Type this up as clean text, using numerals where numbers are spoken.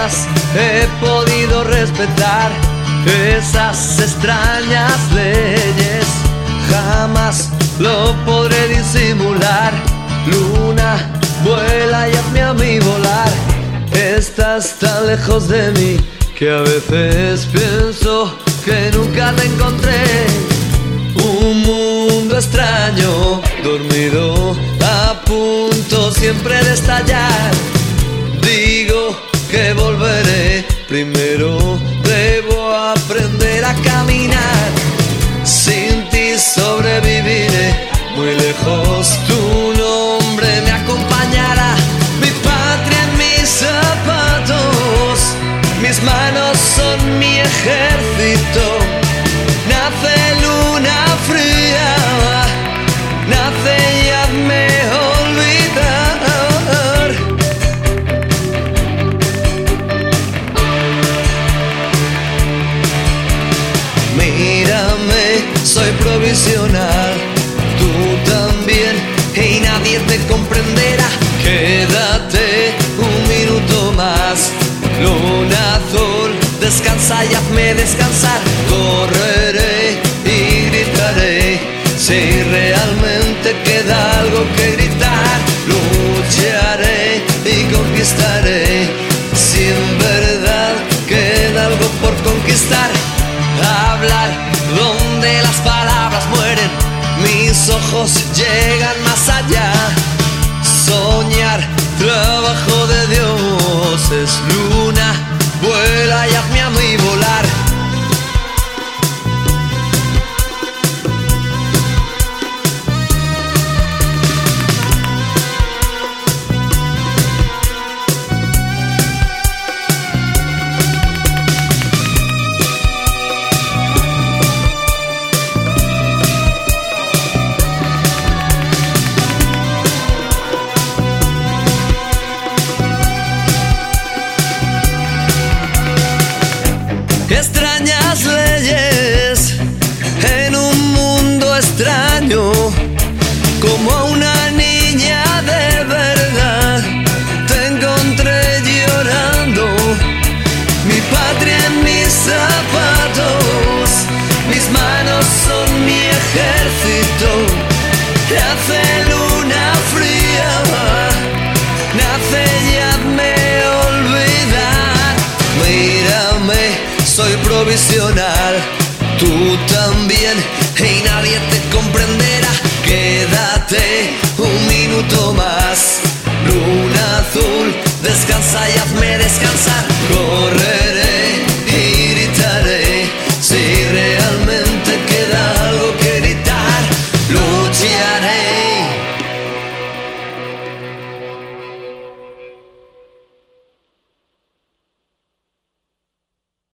jamás he podido respetar esas extrañas leyes. Jamás lo podré disimular. Luna, vuela y hazme a mí volar. Estás tan lejos de mí que a veces pienso que nunca te encontré. Un mundo extraño, dormido, a punto siempre de estallar. Digo que volveré, primero debo aprender a caminar. Sin ti sobreviviré, muy lejos tu nombre me acompañará. Mi patria en mis zapatos, mis manos son mi ejército. Nace luna fría, nace y hazme olvidar. Mírame, soy provisional, tú también, y nadie te comprenderá. Quédate un minuto más, luna azul, descansa y hazme descansar. Correré y gritaré, si realmente queda algo que gritar. Lucharé y conquistaré, si en verdad queda algo por conquistar. Hablar donde las palabras mueren, mis ojos llegan más allá. Soñar, trabajo de dioses. Luna, vuela y hazme a mí volar. Extrañas leyes en un mundo extraño, como a una niña de verdad te encontré llorando. Mi patria en mis zapatos, mis manos son mi ejército. Nace luna fría, nace y hazme olvidar. Mírame, soy provisional, tú también, y nadie te comprenderá. Quédate un minuto más, luna azul, descansa y hazme descansar. Correré